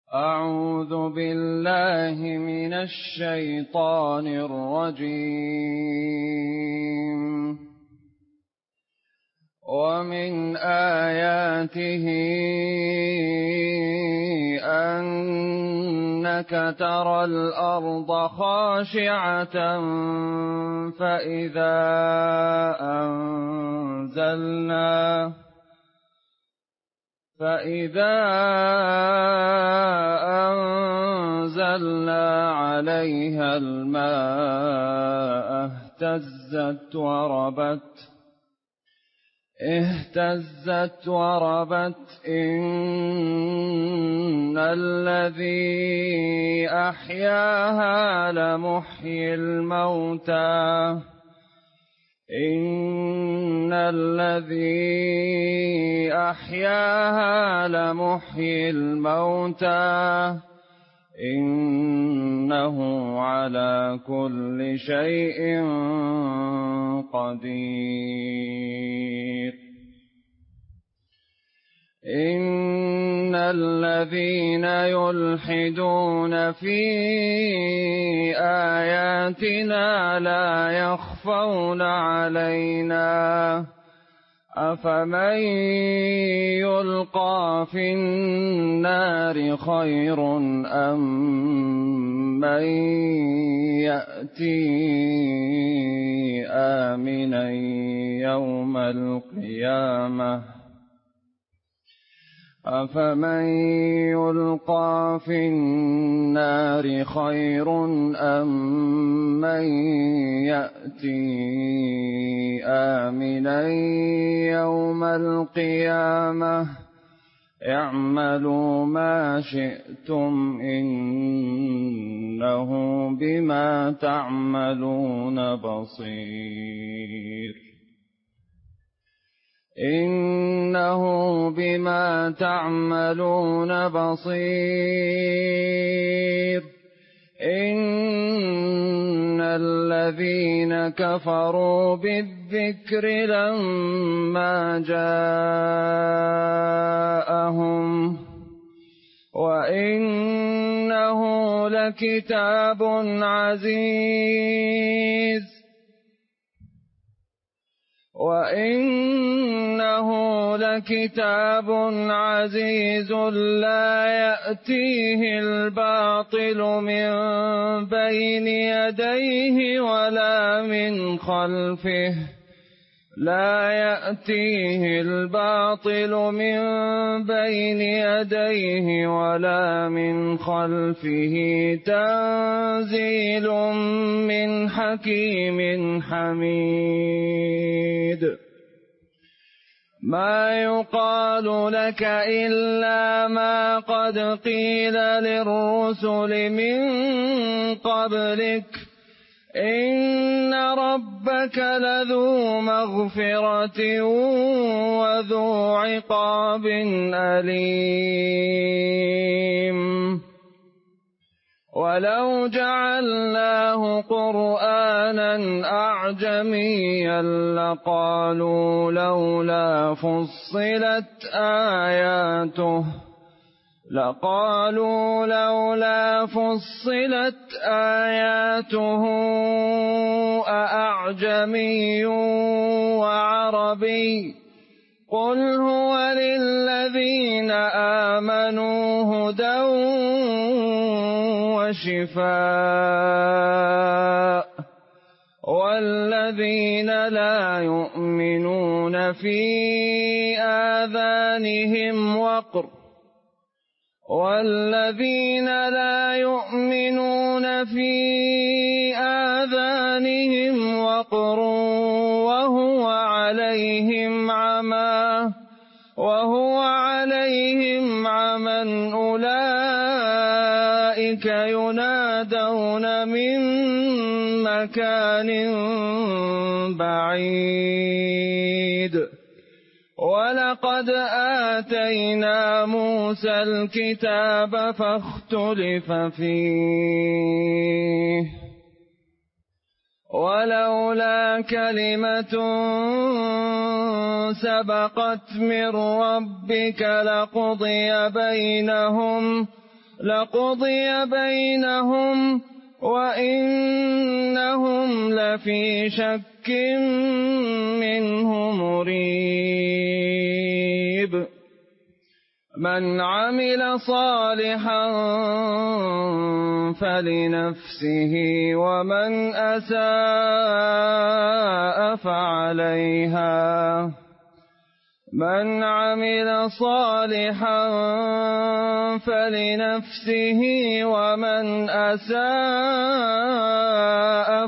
أعوذ بالله من الشيطان الرجيم. ومن آياته أنك ترى الأرض خاشعة فإذا أنزلنا عليها الماء اهتزت وربت إن الذي أحياها لمحيي الموتى إنه على كل شيء قدير. إن الذين يلحدون في آياتنا لا يخفون علينا أفمن يلقى في النار خير أم من يأتي آمنا يوم القيامة أفمن يلقى في النار خير أم من يأتي آمنا يوم القيامة اعملوا ما شئتم إنه بما تعملون بصير. إنه بما تعملون بصير. إن الذين كفروا بالذكر لما جاءهم وإنه لكتاب عزيز لا يأتيه الباطل من بين يديه ولا من خلفه تنزيل من حكيم حميد. ما يقال لك إلا ما قد قيل للرسل من قبلك إن ربك لذو مغفرة وذو عقاب أليم. ولو جعلناه قرآنا أعجميا لقالوا لولا فصلت آياته أأعجمي وعربي قل هو للذين آمنوا هدى وشفاء والذين لا يؤمنون في آذانهم وقر وهو عليهم عمى أولئك ينادون من مكان بعيد. ولقد آتينا موسى الكتاب فاختلف فيه ولولا كلمة سبقت من ربك لقضي بينهم لقضي بينهم وإنهم لفي شك منه مريب من عمل صالحا فلنفسه ومن أساء فعليها من عمل صالحا فلنفسه ومن أساء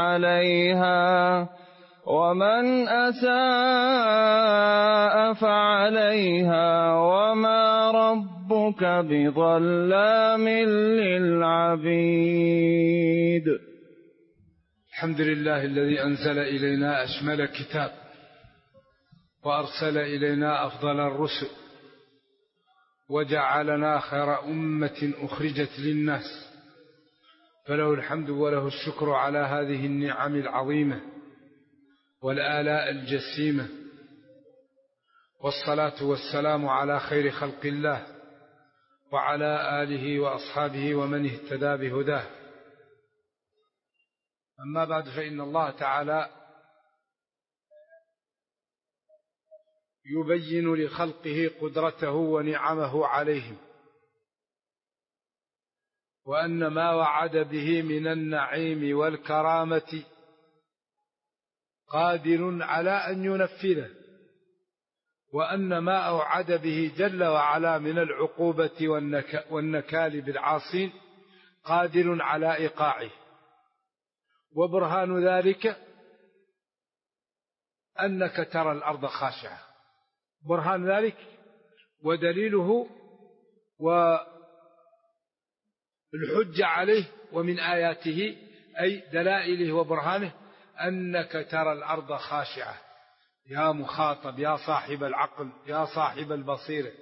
فعليها وما ربك بظلام للعبيد. الحمد لله الذي أنزل إلينا أشمل كتاب وأرسل إلينا أفضل الرسل وجعلنا خير أمة أخرجت للناس، فله الحمد وله الشكر على هذه النعم العظيمة والآلاء الجسيمة، والصلاة والسلام على خير خلق الله وعلى آله وأصحابه ومن اهتدى بهداه. أما بعد، فإن الله تعالى يبين لخلقه قدرته ونعمه عليهم، وأن ما وعد به من النعيم والكرامة قادر على أن ينفذه، وأن ما أوعد به جل وعلا من العقوبة والنكال بالعاصين قادر على إيقاعه. وبرهان ذلك أنك ترى الأرض خاشعة، برهان ذلك ودليله والحجة عليه ومن آياته أي دلائله وبرهانه أنك ترى الأرض خاشعة. يا مخاطب، يا صاحب العقل، يا صاحب البصيرة،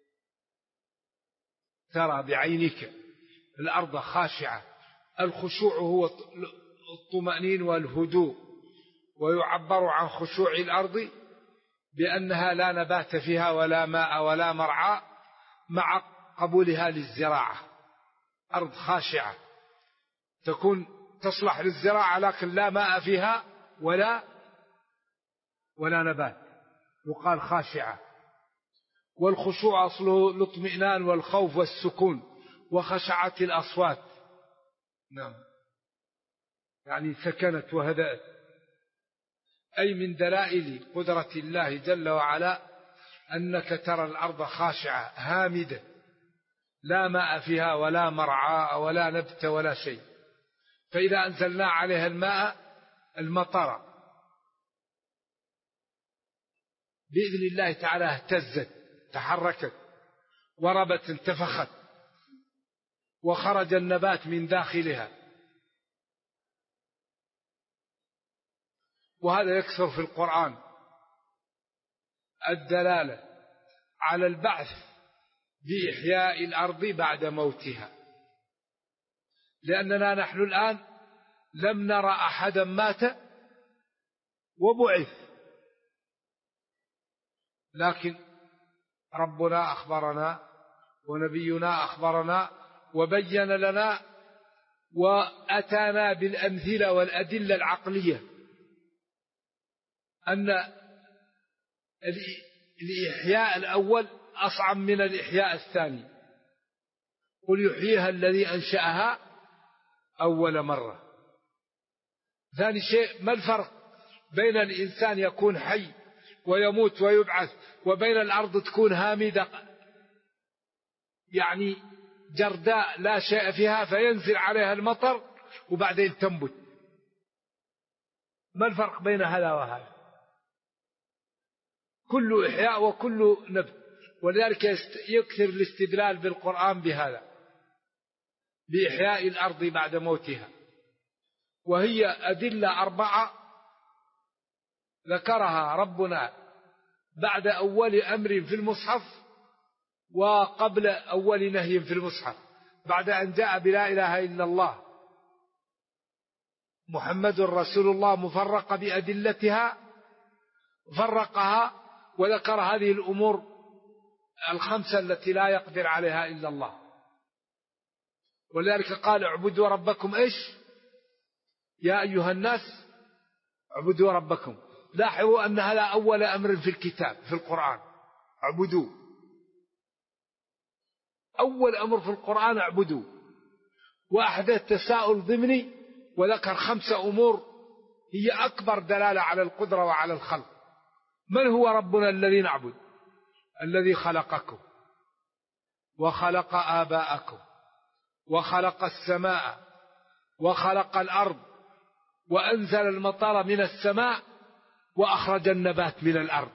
ترى بعينك الأرض خاشعة. الخشوع هو الطمأنين والهدوء، ويعبر عن خشوع الأرض بأنها لا نبات فيها ولا ماء ولا مرعى مع قبولها للزراعة. أرض خاشعة تكون تصلح للزراعة لكن لا ماء فيها ولا نبات، يقال خاشعة. والخشوع أصله الاطمئنان والخوف والسكون، وخشعت الأصوات، نعم، يعني سكنت وهدأت. أي من دلائل قدرة الله جل وعلا أنك ترى الأرض خاشعة هامدة لا ماء فيها ولا مرعى ولا نبت ولا شيء. فإذا أنزلنا عليها الماء المطر بإذن الله تعالى اهتزت، تحركت، وربت، انتفخت، وخرج النبات من داخلها. وهذا يكثر في القرآن الدلالة على البعث بإحياء الأرض بعد موتها، لأننا نحن الآن لم نرى أحدا مات وبعث، لكن ربنا أخبرنا ونبينا أخبرنا وبين لنا وأتانا بالأمثلة والأدلة العقلية أن الإحياء الأول أصعب من الإحياء الثاني. قل يحييها الذي أنشأها أول مرة. ثاني شيء، ما الفرق بين الإنسان يكون حي ويموت ويبعث وبين الأرض تكون هامدة يعني جرداء لا شيء فيها فينزل عليها المطر وبعدين تنبت؟ ما الفرق بين هذا وهذا؟ كل إحياء وكل نبت. ولذلك يكثر الاستدلال بالقرآن بهذا، بإحياء الأرض بعد موتها. وهي أدلة 4 ذكرها ربنا بعد أول أمر في المصحف وقبل أول نهي في المصحف، بعد أن جاء بلا إله إلا الله محمد رسول الله مفرقة بأدلتها، فرقها وذكر هذه الأمور 5 التي لا يقدر عليها إلا الله. ولذلك قال اعبدوا ربكم إيش؟ يا أيها الناس اعبدوا ربكم. لاحظوا أن هذا أول أمر في الكتاب في القرآن، اعبدوا. أول أمر في القرآن اعبدوا، وأحدث تساؤل ضمني وذكر 5 أمور هي أكبر دلالة على القدرة وعلى الخلق. من هو ربنا الذي نعبد؟ الذي خلقكم وخلق آباءكم وخلق السماء وخلق الأرض وأنزل المطر من السماء وأخرج النبات من الأرض.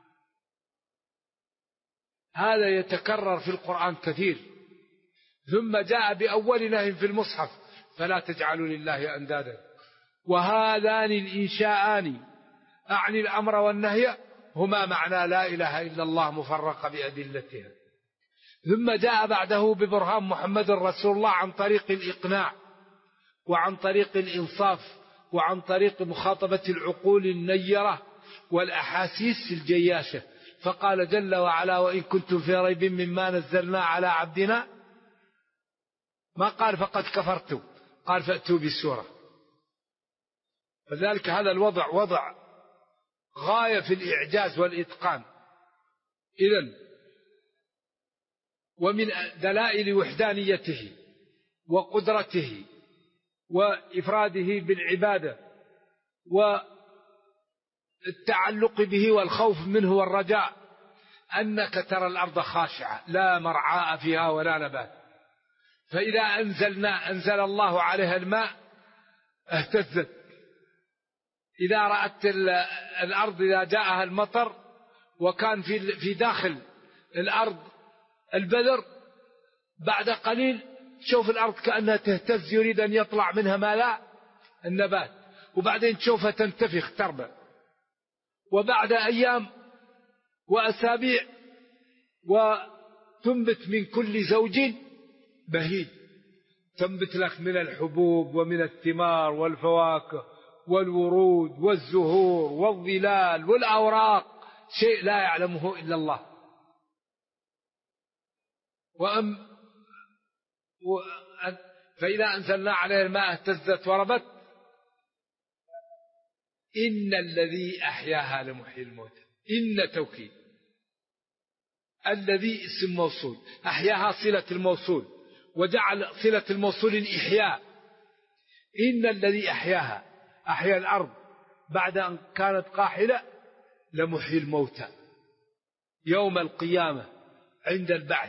هذا يتكرر في القرآن كثير. ثم جاء بأول نهي في المصحف: فلا تجعلوا لله أندادا. وهذان الإنشاءان أعني الأمر والنهي هما معنى لا إله إلا الله مفرقة بأدلتها. ثم جاء بعده ببرهان محمد رسول الله عن طريق الإقناع وعن طريق الإنصاف وعن طريق مخاطبة العقول النيرة والأحاسيس الجياشة. فقال جل وعلا: وإن كنتم في ريب مما نزلنا على عبدنا، ما قال فقد كفرتم، قال فأتوا بالسورة. فذلك هذا الوضع وضع غاية في الإعجاز والإتقان. إذن ومن دلائل وحدانيته وقدرته وإفراده بالعبادة والتعلق به والخوف منه والرجاء أنك ترى الأرض خاشعة لا مرعاء فيها ولا نبات، فإذا أنزل الله عليها الماء اهتزت. إذا رأت الأرض إذا جاءها المطر وكان في داخل الأرض البذر، بعد قليل تشوف الأرض كأنها تهتز يريد أن يطلع منها ما لا النبات، وبعدين تشوفها تنتفخ تربى، وبعد أيام وأسابيع وتنبت من كل زوج بهيج، تنبت لك من الحبوب ومن الثمار والفواكه والورود والزهور والظلال والأوراق، شيء لا يعلمه إلا الله. فإذا أنزلنا عليه الماء اهتزت وربت. إن الذي أحياها لمحيي الموتى. إن توكيد، الذي اسم موصول، أحياها صلة الموصول، وجعل صلة الموصول الإحياء. إن الذي أحياها، أحيا الأرض بعد أن كانت قاحلة، لمحيي الموتى يوم القيامة عند البعث.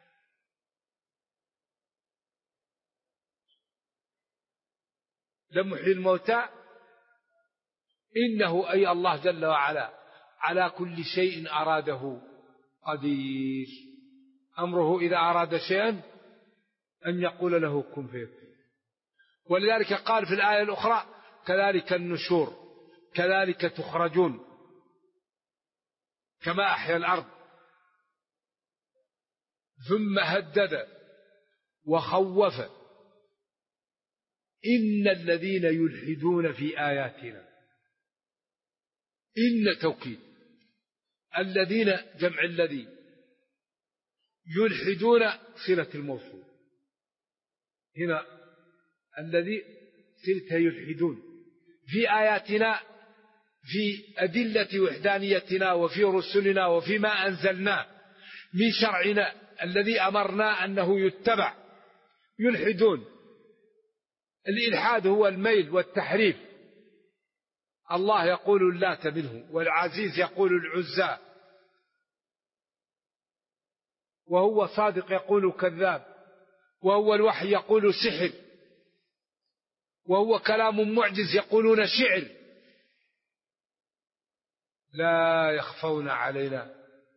لمحيي الموتى إنه أي الله جل وعلا على كل شيء أراده قدير. أمره إذا أراد شيئا أن يقول له كن فيكون. ولذلك قال في الآية الأخرى: كذلك النشور، كذلك تخرجون. كما أحيا الأرض. ثم هدد وخوف: إن الذين يلحدون في آياتنا. إن توكيد، الذين جمع الذي، يلحدون صلة الموصول. هنا الذي صلة يلحدون في آياتنا، في أدلة وحدانيتنا وفي رسلنا وفيما أنزلنا من شرعنا الذي أمرنا أنه يتبع. يلحدون، الإلحاد هو الميل والتحريف. الله يقول اللات منه، والعزيز يقول العزى، وهو صادق يقول كذاب، وهو الوحي يقول سحر، وهو كلام معجز يقولون شعر. لا يخفون علينا.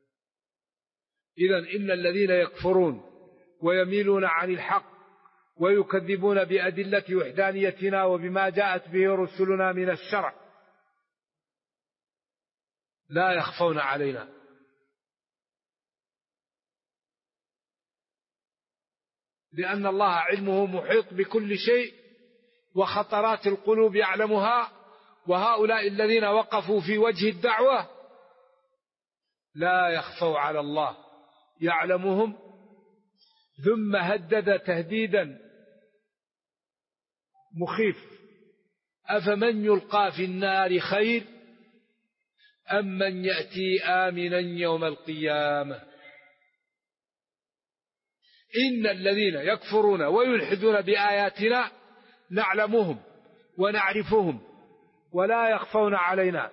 إذن إن الذين يكفرون ويميلون عن الحق ويكذبون بأدلة وحدانيتنا وبما جاءت به رسلنا من الشرع لا يخفون علينا. لأن الله علمه محيط بكل شيء، وخطرات القلوب يعلمها. وهؤلاء الذين وقفوا في وجه الدعوة لا يخفوا على الله، يعلمهم. ثم هدد تهديدا مخيف. أفمن يلقى في النار خير أم من يأتي آمنا يوم القيامة. إن الذين يكفرون ويلحدون بآياتنا نعلمهم ونعرفهم ولا يخفون علينا.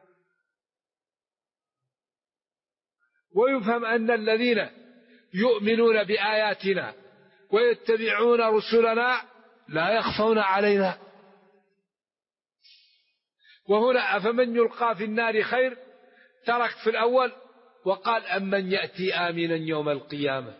ويفهم أن الذين يؤمنون بآياتنا ويتبعون رسلنا لا يخفون علينا. وهنا أفمن يلقى في النار خير ترك في الأول وقال أمن يأتي آمنا يوم القيامة.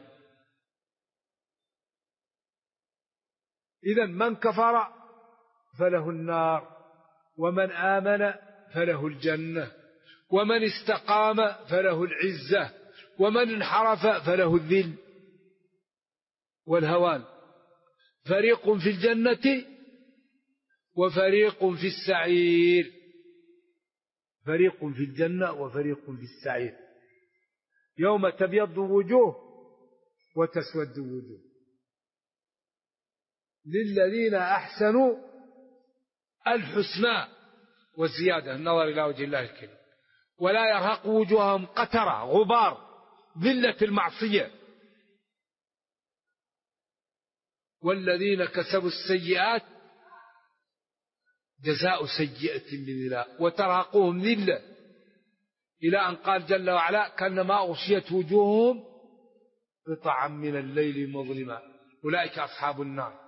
إذن من كفر فله النار ومن آمن فله الجنة ومن استقام فله العزة ومن انحرف فله الذل والهوان. فريق في الجنة وفريق في السعير. فريق في الجنة وفريق في السعير. يوم تبيض وجوه وتسود وجوه. للذين أحسنوا الحسنى والزيادة، النظر إلى وجه الله الكريم، ولا يرهق وجوههم قترة غبار ذلة المعصية. والذين كسبوا السيئات جزاء سيئة بمثلها وترهقهم ذلة، إلى أن قال جل وعلا كأنما أغشيت وجوههم قطعا من الليل مظلما أولئك أصحاب النار.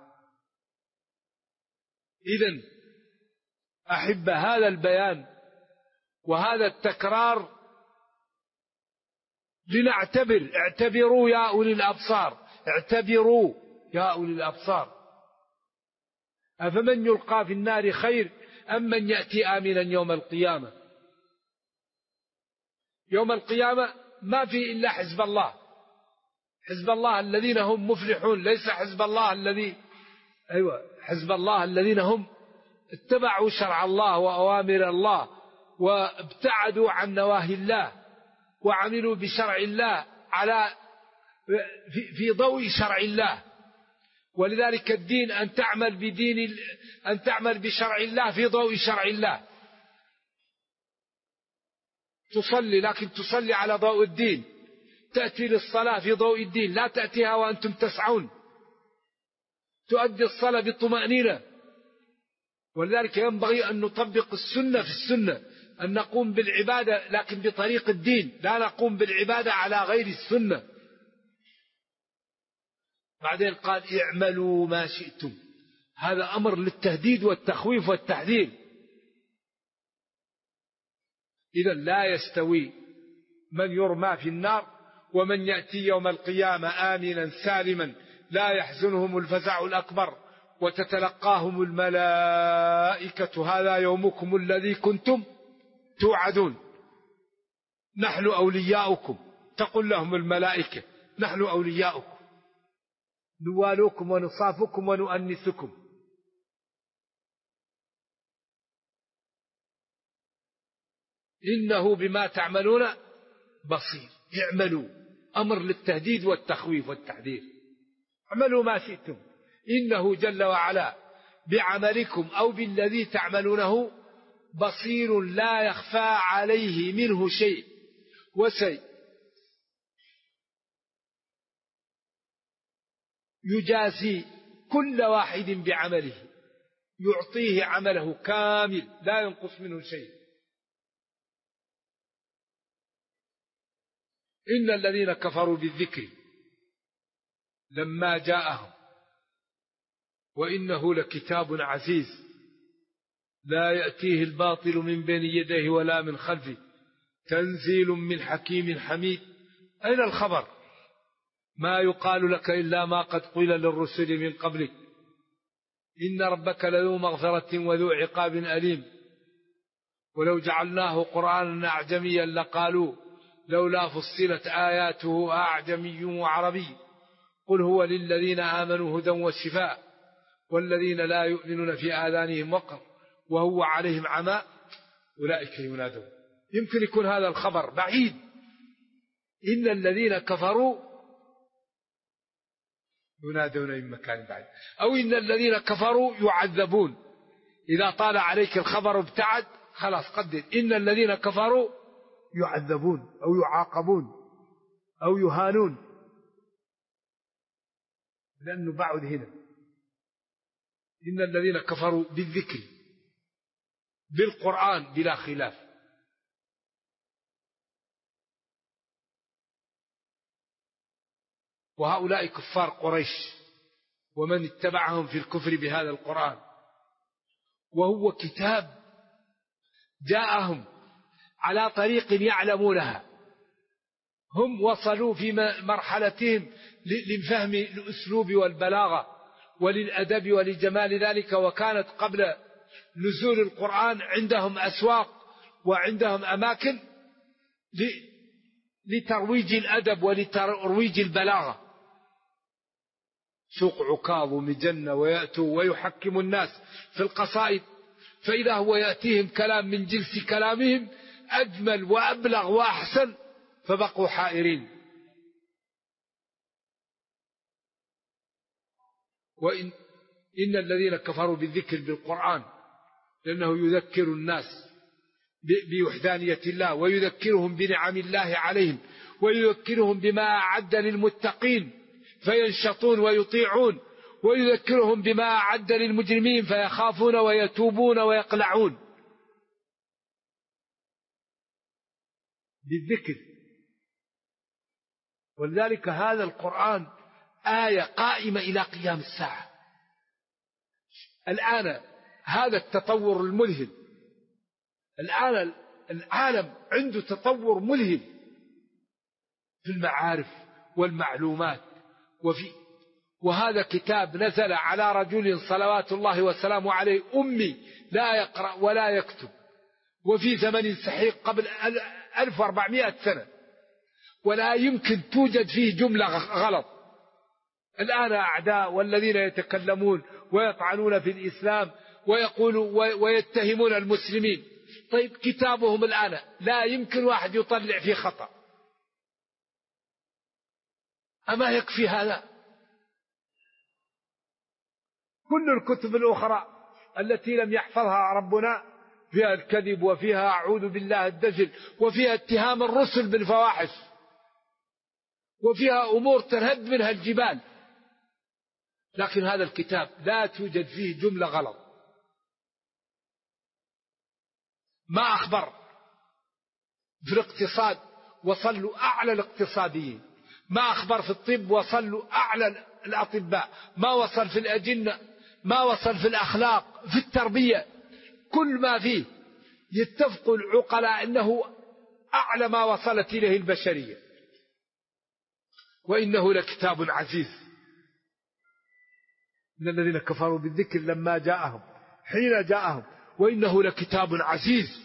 إذن أحب هذا البيان وهذا التكرار لنعتبر. اعتبروا يا أولي الأبصار، اعتبروا يا أولي الأبصار. أفمن يلقى في النار خير أم من يأتي آمنا يوم القيامة. يوم القيامة ما في إلا حزب الله، حزب الله الذين هم مفلحون، ليس حزب الله الذي حزب الله الذين هم اتبعوا شرع الله وأوامر الله وابتعدوا عن نواهي الله وعملوا بشرع الله على في ضوء شرع الله. ولذلك الدين أن تعمل بشرع الله في ضوء شرع الله. تصلي لكن تصلي على ضوء الدين، تأتي للصلاة في ضوء الدين، لا تأتيها وأنتم تسعون. تؤدي الصلاة بطمأنينة. ولذلك ينبغي أن نطبق السنة في السنة، أن نقوم بالعبادة لكن بطريق الدين، لا نقوم بالعبادة على غير السنة. بعدين قال اعملوا ما شئتم، هذا أمر للتهديد والتخويف والتحذير. إذا لا يستوي من يرمى في النار ومن يأتي يوم القيامة آمنا سالما لا يحزنهم الفزع الأكبر وتتلقاهم الملائكة هذا يومكم الذي كنتم توعدون نحن أولياؤكم. تقول لهم الملائكة نحن أولياؤكم نوالوكم ونصافكم ونؤنسكم. إنه بما تعملون بصير. اعملوا أمر للتهديد والتخويف والتحذير. اعملوا ما شئتم إنه جل وعلا بعملكم أو بالذي تعملونه بصير لا يخفى عليه منه شيء يجازي كل واحد بعمله، يعطيه عمله كامل لا ينقص منه شيء. إن الذين كفروا بالذكر لما جاءهم وإنه لكتاب عزيز لا يأتيه الباطل من بين يديه ولا من خلفه تنزيل من حكيم حميد. أين الخبر؟ ما يقال لك إلا ما قد قيل للرسل من قبلك إن ربك لذو مغفرة وذو عقاب أليم ولو جعلناه قرآنا أعجميا لقالوا لولا فصلت آياته أعجمي وعربي قل هو للذين آمنوا هدى وشفاء والذين لا يؤمنون في آذانهم وقر وهو عليهم عمى أولئك ينادون. يمكن يكون هذا الخبر بعيد. إن الذين كفروا ينادون من مكان بعيد. أو إن الذين كفروا يعذبون، إذا طال عليك الخبر ابتعد خلاص قدر، إن الذين كفروا يعذبون أو يعاقبون أو يهانون، لأنه بعد هنا. إن الذين كفروا بالذكر بالقرآن بلا خلاف. وهؤلاء كفار قريش ومن اتبعهم في الكفر بهذا القرآن، وهو كتاب جاءهم على طريق يعلمونها. هم وصلوا في مرحلتهم لفهم الأسلوب والبلاغة وللأدب ولجمال ذلك، وكانت قبل نزول القرآن عندهم أسواق وعندهم أماكن لترويج الأدب ولترويج البلاغة، سوق عكاظ ومجنة، ويأتوا ويحكم الناس في القصائد، فإذا هو يأتيهم كلام من جنس كلامهم أجمل وأبلغ وأحسن، فبقوا حائرين. إن الذين كفروا بالذكر بالقرآن لأنه يذكر الناس بوحدانية الله، ويذكرهم بنعم الله عليهم، ويذكرهم بما أعد للمتقين فينشطون ويطيعون، ويذكرهم بما أعد للمجرمين فيخافون ويتوبون ويقلعون. بالذكر. ولذلك هذا القرآن آية قائمة إلى قيام الساعة. الآن هذا التطور الملهم، الآن العالم عنده تطور ملهم في المعارف والمعلومات، وهذا كتاب نزل على رجل صلوات الله وسلامه عليه أمي لا يقرأ ولا يكتب، وفي زمن سحيق قبل 1400 سنة، ولا يمكن توجد فيه جملة غلط. الآن أعداء والذين يتكلمون ويطعنون في الإسلام ويقولوا ويتهمون المسلمين. طيب كتابهم الآن لا يمكن واحد يطلع فيه خطأ، أما يكفي هذا؟ كل الكتب الأخرى التي لم يحفظها ربنا فيها الكذب، وفيها أعوذ بالله الدجل، وفيها اتهام الرسل بالفواحش، وفيها أمور تنهد منها الجبال. لكن هذا الكتاب لا توجد فيه جملة غلط. ما أخبر في الاقتصاد وصلوا أعلى الاقتصاديين، ما أخبر في الطب وصلوا أعلى الأطباء، ما وصل في الأجنة، ما وصل في الأخلاق، في التربية، كل ما فيه يتفق العقلاء أنه أعلى ما وصلت إليه البشرية. وإنه لكتاب عزيز. إن الذين كفروا بالذكر لما جاءهم، حين جاءهم، وإنه لكتاب عزيز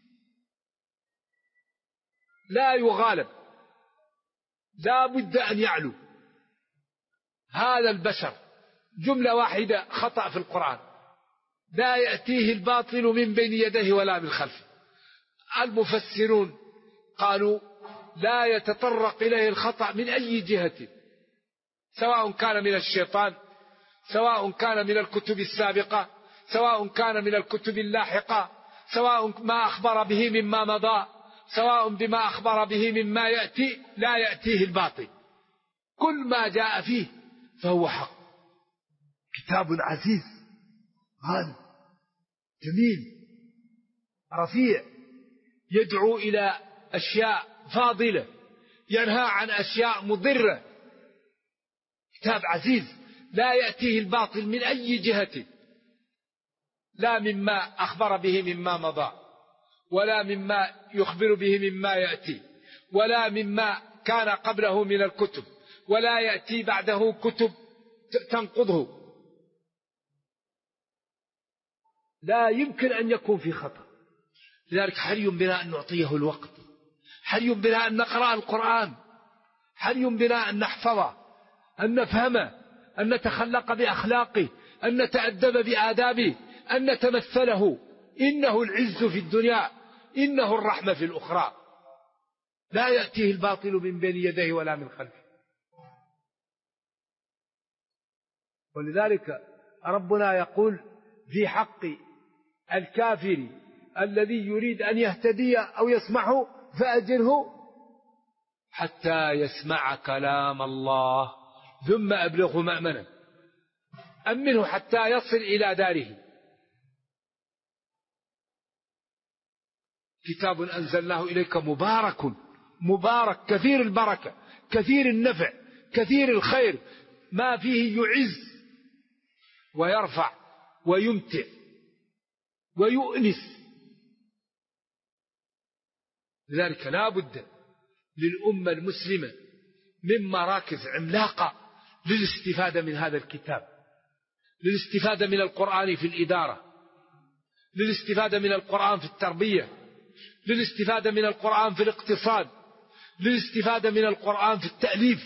لا يغالب، لا بد أن يعلو. هذا البشر جملة واحدة خطأ في القرآن لا يأتيه الباطل من بين يديه ولا من خلفه. المفسرون قالوا لا يتطرق إليه الخطأ من أي جهة، سواء كان من الشيطان، سواء كان من الكتب السابقة، سواء كان من الكتب اللاحقة، سواء ما أخبر به مما مضى، سواء بما أخبر به مما يأتي، لا يأتيه الباطل. كل ما جاء فيه فهو حق. كتاب عزيز غالي جميل رفيع، يدعو إلى أشياء فاضلة، ينهى عن أشياء مضرة. كتاب عزيز لا يأتيه الباطل من أي جهة، لا مما أخبر به مما مضى، ولا مما يخبر به مما يأتي، ولا مما كان قبله من الكتب، ولا يأتي بعده كتب تنقضه. لا يمكن أن يكون في خطأ. لذلك حري بنا أن نعطيه الوقت، حري بنا أن نقرأ القرآن، حري بنا أن نحفظه، أن نفهمه، أن نتخلق بأخلاقه، أن نتأدب بآدابه، أن نتمثله. إنه العز في الدنيا، إنه الرحمة في الأخرى. لا يأتيه الباطل من بين يديه ولا من خلفه. ولذلك ربنا يقول في حق الكافر الذي يريد أن يهتدي أو يسمعه فأجره حتى يسمع كلام الله ثم أبلغه مأمنا، أمنه حتى يصل إلى داره. كتاب أنزلناه إليك مبارك كثير البركة كثير النفع كثير الخير، ما فيه يعز ويرفع ويمتع ويؤنس. لذلك لا بد للأمة المسلمة من مراكز عملاقة للاستفادة من هذا الكتاب، للاستفادة من القرآن في الإدارة، للاستفادة من القرآن في التربية، للاستفادة من القرآن في الاقتصاد، للاستفادة من القرآن في التأليف.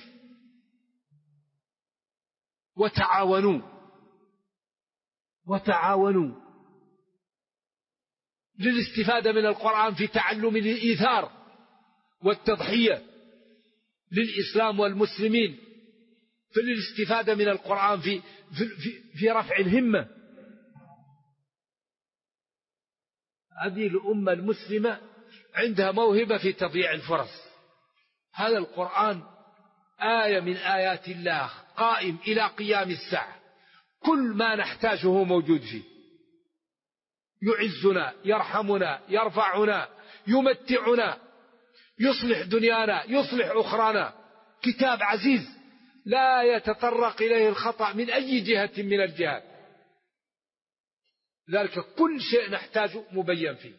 وتعاونوا للاستفادة من القرآن في تعلم الإيثار والتضحية للإسلام والمسلمين، في الاستفادة من القرآن في رفع الهمة. هذه الأمة المسلمة عندها موهبة في تضييع الفرص. هذا القرآن آية من آيات الله قائم إلى قيام الساعة، كل ما نحتاجه موجود فيه، يعزنا يرحمنا يرفعنا يمتعنا يصلح دنيانا يصلح أخرانا. كتاب عزيز لا يتطرق إليه الخطأ من أي جهة من الجهات، ذلك كل شيء نحتاجه مبين فيه.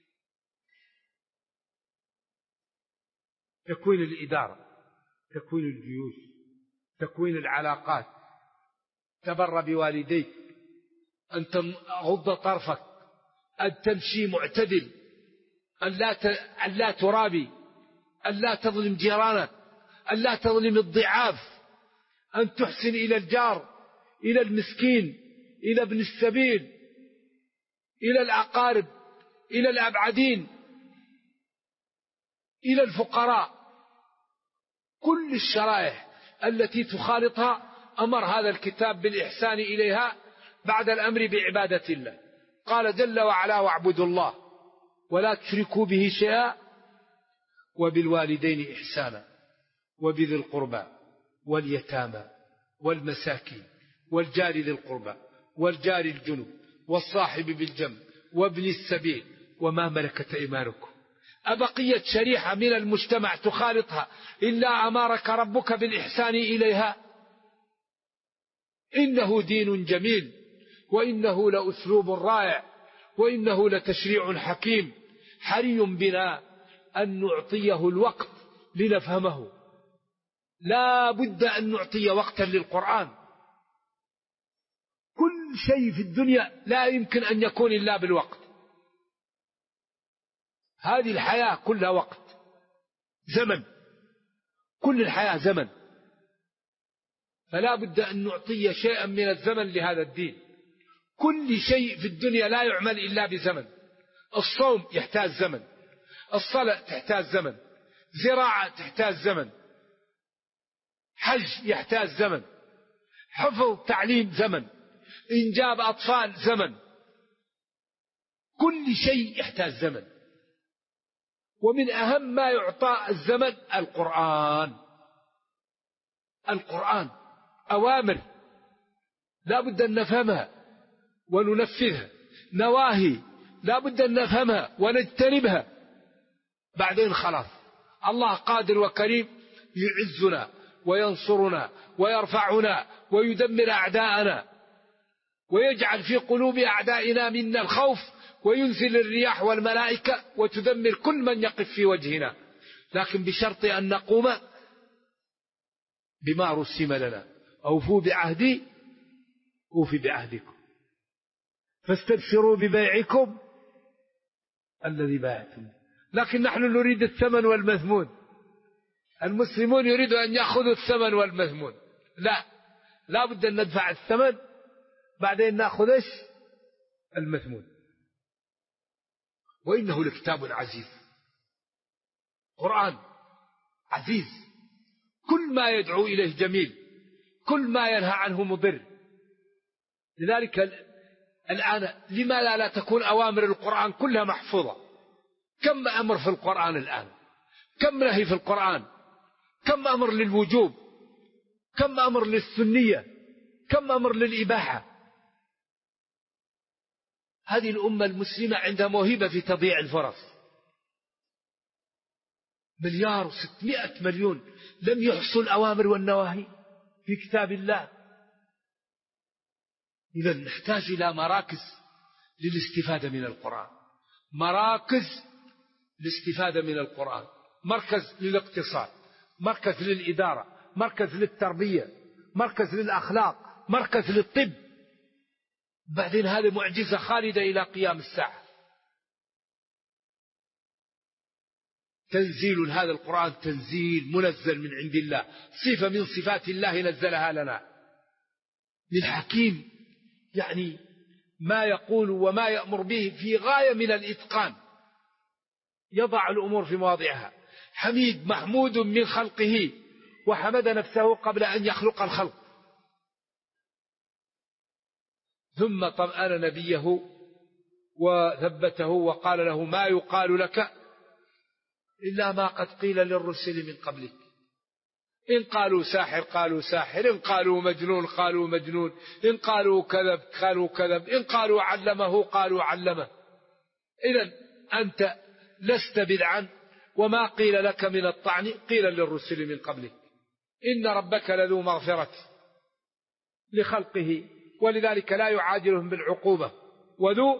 تكوين الإدارة، تكوين الجيوش، تكوين العلاقات، تبر بوالديك، أن تغض طرفك، أن تمشي معتدل، أن لا ترابي، أن لا تظلم جيرانك، أن لا تظلم الضعاف، أن تحسن إلى الجار، إلى المسكين، إلى ابن السبيل، إلى الأقارب، إلى الأبعدين، إلى الفقراء. كل الشرائح التي تخالطها أمر هذا الكتاب بالإحسان إليها بعد الأمر بعبادة الله. قال جل وعلا: واعبدوا الله ولا تشركوا به شيئا وبالوالدين إحسانا وبذي القربى واليتامى والمساكين والجار ذي القربى والجار الجنب والصاحب بالجنب وابن السبيل وما ملكت أيمانكم. أبقية شريحة من المجتمع تخالطها إلا أمرك ربك بالإحسان إليها؟ إنه دين جميل، وإنه لأسلوب رائع، وإنه لتشريع حكيم، حري بنا أن نعطيه الوقت لنفهمه. لا بد أن نعطي وقتا للقرآن. كل شيء في الدنيا لا يمكن أن يكون إلا بالوقت. هذه الحياة كلها وقت، زمن، كل الحياة زمن، فلا بد أن نعطي شيئا من الزمن لهذا الدين. كل شيء في الدنيا لا يعمل إلا بزمن. الصوم يحتاج زمن، الصلاة تحتاج زمن، زراعة تحتاج زمن، حج يحتاج زمن، حفظ تعليم زمن، إنجاب أطفال زمن، كل شيء يحتاج زمن. ومن أهم ما يعطى الزمن القرآن أوامر لا بد أن نفهمها وننفذها، نواهي لا بد أن نفهمها ونجتنبها. بعدين خلاص الله قادر وكريم يعزنا وينصرنا ويرفعنا ويدمر أعداءنا ويجعل في قلوب أعدائنا منا الخوف، وينزل الرياح والملائكة وتدمر كل من يقف في وجهنا، لكن بشرط أن نقوم بما رسم لنا: أوفوا بعهدي أوفي بعهدكم فاستبشروا ببيعكم الذي بايعتم. لكن نحن نريد الثمن والمثمون. المسلمون يريدوا أن يأخذوا الثمن والمثمون. لا بد أن ندفع الثمن بعدين نأخذ المثمون. وإنه لكتاب عزيز، قرآن عزيز، كل ما يدعو إليه جميل، كل ما ينهى عنه مضر، لذلك الآن لما لا تكون أوامر القرآن كلها محفوظة؟ كم أمر في القرآن الآن، كم نهي في القرآن، كم أمر للوجوب، كم أمر للسنية، كم أمر للإباحة. هذه الأمة المسلمة عندها موهبة في تضييع الفرص. 1,600,000,000 لم يحصوا الأوامر والنواهي في كتاب الله. إذا نحتاج إلى مراكز للاستفادة من القرآن، مراكز للاستفادة من القرآن، مركز للاقتصاد، مركز للإدارة، مركز للتربية، مركز للأخلاق، مركز للطب. بعدين هذه معجزة خالدة إلى قيام الساعة. تنزيل هذا القرآن تنزيل منزل من عند الله، صفة من صفات الله نزلها لنا. للحكيم يعني ما يقول وما يأمر به في غاية من الإتقان، يضع الأمور في مواضعها. حميد محمود من خلقه، وحمد نفسه قبل أن يخلق الخلق. ثم طمأن نبيه وثبته وقال له ما يقال لك إلا ما قد قيل للرسل من قبلك، إن قالوا ساحر قالوا ساحر، إن قالوا مجنون قالوا مجنون، إن قالوا كذب قالوا كذب، إن قالوا علمه قالوا علمه. إذن أنت لست بدعا، وما قيل لك من الطعن قيل للرسل من قبلك. إن ربك لذو مغفرة لخلقه، ولذلك لا يعاجلهم بالعقوبة، وذو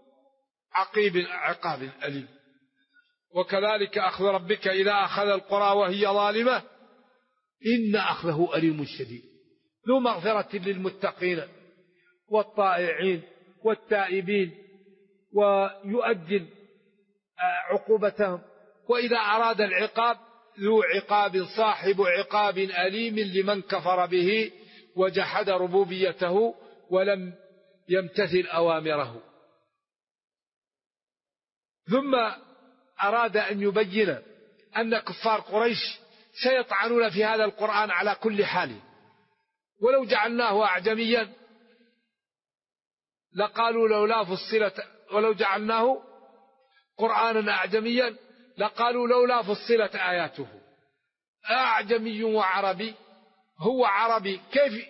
عقاب أليم. وكذلك أخذ ربك إذا أخذ القرى وهي ظالمة إن أخذه أليم شديد. ذو مغفرة للمتقين والطائعين والتائبين، ويؤجل عقوبتهم. وإذا أراد العقاب ذو عقاب صاحب عقاب أليم لمن كفر به وجحد ربوبيته ولم يمتثل أوامره. ثم أراد أن يبين أن كفار قريش سيطعنون في هذا القرآن على كل حال، ولو جعلناه أعجميا لقالوا لولا فصلت، ولو جعلناه قرآنا أعجميا لقالوا لولا فصلت آياته. أعجمي وعربي، هو عربي كيف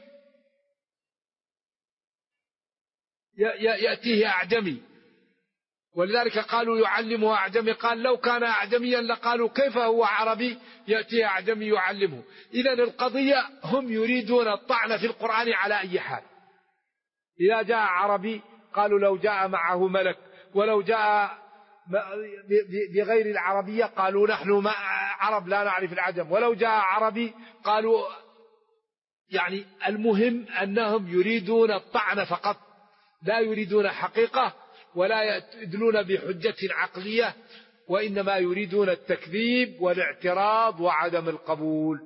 يأتيه أعجمي؟ ولذلك قالوا يعلمه أعجمي، قال لو كان أعجميا لقالوا كيف هو عربي يأتيه أعجمي يعلمه. إذن القضية هم يريدون الطعن في القرآن على أي حال. إذا جاء عربي قالوا لو جاء معه ملك، ولو جاء بغير العربية قالوا نحن عرب لا نعرف العجم، ولو جاء عربي قالوا. يعني المهم أنهم يريدون الطعن فقط، لا يريدون حقيقة ولا يدلون بحجة عقلية، وإنما يريدون التكذيب والاعتراض وعدم القبول.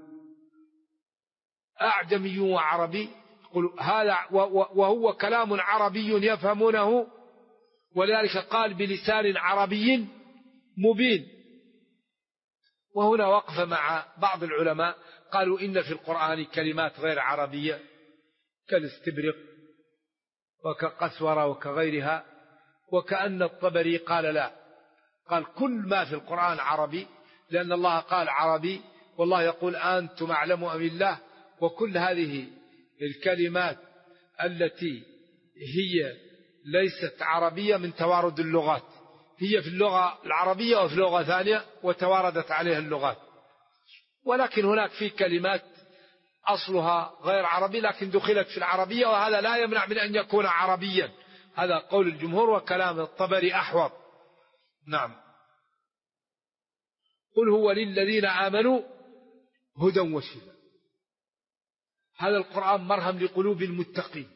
أعجمي وعربي هذا وهو كلام عربي يفهمونه، ولذلك قال بلسان عربي مبين. وهنا وقف مع بعض العلماء قالوا إن في القرآن كلمات غير عربية كالاستبرق وكقسورة وكغيرها، وكأن الطبري قال لا، قال كل ما في القرآن عربي، لأن الله قال عربي والله يقول أنتم أعلم أم الله. وكل هذه الكلمات التي هي ليست عربية من توارد اللغات، هي في اللغة العربية وفي لغة ثانية وتواردت عليها اللغات. ولكن هناك في كلمات أصلها غير عربي لكن دخلت في العربية، وهذا لا يمنع من أن يكون عربيا. هذا قول الجمهور، وكلام الطبري أحوط. نعم. قل هو للذين آمنوا هدى وشفاء. هذا القرآن مرهم لقلوب المتقين،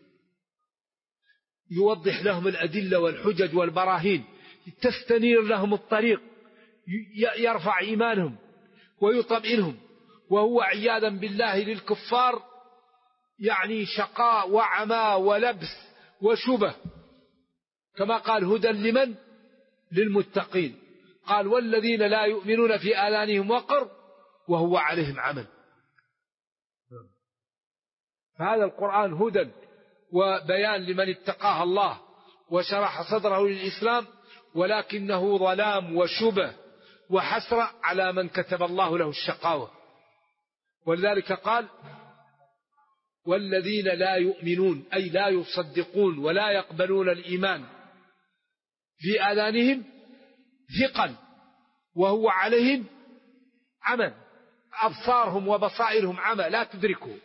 يوضح لهم الأدلة والحجج والبراهين، تستنير لهم الطريق، يرفع إيمانهم ويطمئنهم. وهو عياذا بالله للكفار يعني شقاء وعمى ولبس وشبه، كما قال هدى لمن؟ للمتقين. قال والذين لا يؤمنون في آذانهم وقر وهو عليهم عمى. فهذا القرآن هدى وبيان لمن اتقاها الله وشرح صدره للإسلام، ولكنه ظلام وشبه وحسرة على من كتب الله له الشقاوة. ولذلك قال: والذين لا يؤمنون، أي لا يصدقون ولا يقبلون الإيمان، في آذانهم ثقل وهو عليهم عمى، أبصارهم وبصائرهم عمى لا تدركه.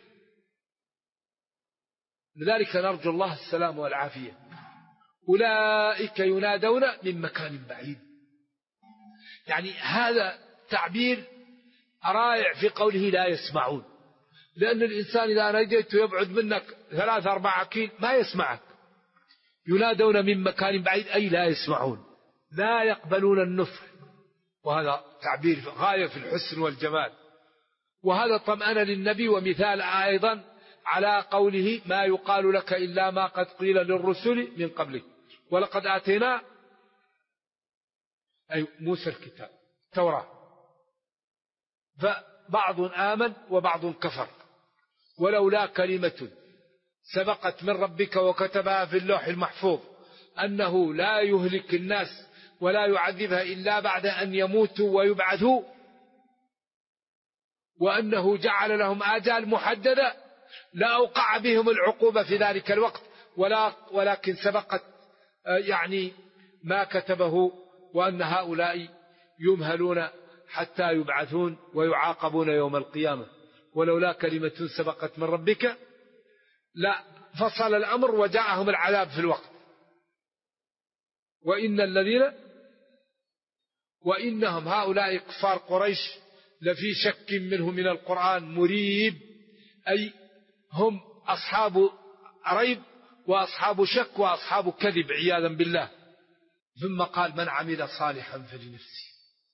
لذلك نرجو الله السلام والعافية. أولئك ينادون من مكان بعيد. يعني هذا تعبير رائع في قوله لا يسمعون، لأن الإنسان إذا نجيت يبعد منك 3-4 كيل ما يسمعك. ينادون من مكان بعيد أي لا يسمعون، لا يقبلون النصح، وهذا تعبير غاية في الحسن والجمال. وهذا طمأنة للنبي، ومثال أيضا على قوله: ما يقال لك إلا ما قد قيل للرسل من قبلك ولقد آتينا أي موسى الكتاب التوراة، فبعض آمن وبعض كفر، ولولا كلمة سبقت من ربك وكتبها في اللوح المحفوظ أنه لا يهلك الناس ولا يعذبها إلا بعد أن يموتوا ويبعثوا، وأنه جعل لهم آجال محددة لا أوقع بهم العقوبة في ذلك الوقت، ولكن سبقت يعني ما كتبه، وأن هؤلاء يمهلون حتى يبعثون ويعاقبون يوم القيامة. ولولا كلمة سبقت من ربك لا فصل الأمر وجاءهم العذاب في الوقت. وإنهم هؤلاء كفار قريش لفي شك منه من القرآن مريب، أي هم أصحاب ريب وأصحاب شك وأصحاب كذب عياذا بالله. ثم قال: من عمل صالحا فلنفسه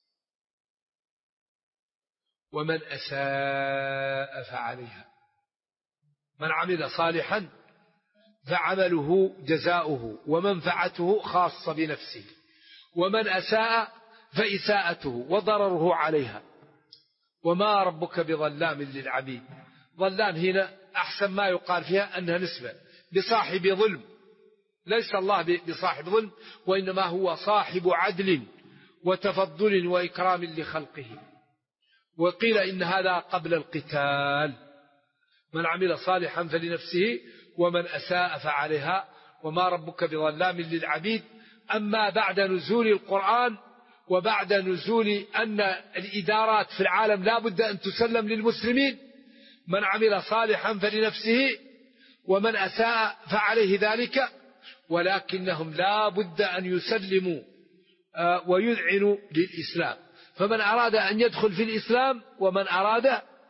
ومن أساء فعليها. من عمل صالحا فعمله جزاؤه ومنفعته خاصة بنفسه، ومن أساء فإساءته وضرره عليها، وما ربك بظلام للعبيد. ظلام هنا أحسن ما يقال فيها أنها نسبة بصاحب ظلم، ليس الله بصاحب ظلم، وإنما هو صاحب عدل وتفضل وإكرام لخلقه. وقيل إن هذا قبل القتال: من عمل صالحا فلنفسه ومن أساء فعليها وما ربك بظلام للعبيد. أما بعد نزول القرآن وبعد نزول أن الإدارات في العالم لا بد أن تسلم للمسلمين، من عمل صالحا فلنفسه ومن أساء فعليه ذلك، ولكنهم لا بد أن يسلموا ويذعنوا للإسلام. فمن أراد أن يدخل في الإسلام ومن أراد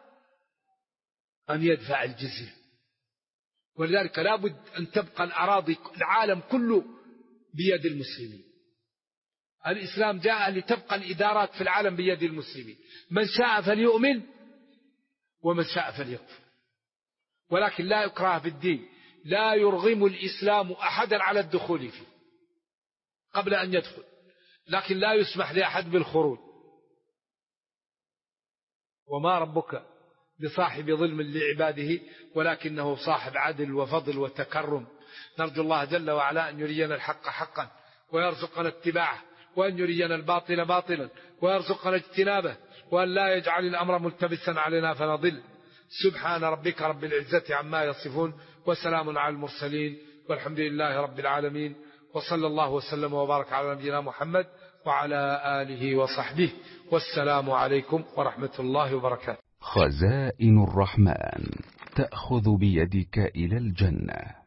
أن يدفع الجزية. ولذلك لا بد أن تبقى الأراضي العالم كله بيد المسلمين. الإسلام جاء لتبقى الإدارات في العالم بيد المسلمين، من شاء فليؤمن ومن شاء فليكفر، ولكن لا إكراه في الدين. لا يرغم الإسلام أحدا على الدخول فيه قبل أن يدخل، لكن لا يسمح لأحد بالخروج. وما ربك بصاحب ظلم لعباده ولكنه صاحب عدل وفضل وتكرم. نرجو الله جل وعلا أن يرينا الحق حقا ويرزقنا اتباعه، وأن يرينا الباطل باطلا ويرزقنا اجتنابه، وأن لا يجعل الأمر ملتبسا علينا فنضل. سبحان ربك رب العزة عما يصفون، وسلام على المرسلين، والحمد لله رب العالمين، وصلى الله وسلم وبارك على نبينا محمد وعلى آله وصحبه، والسلام عليكم ورحمة الله وبركاته. خزائن الرحمن تأخذ بيدك إلى الجنة.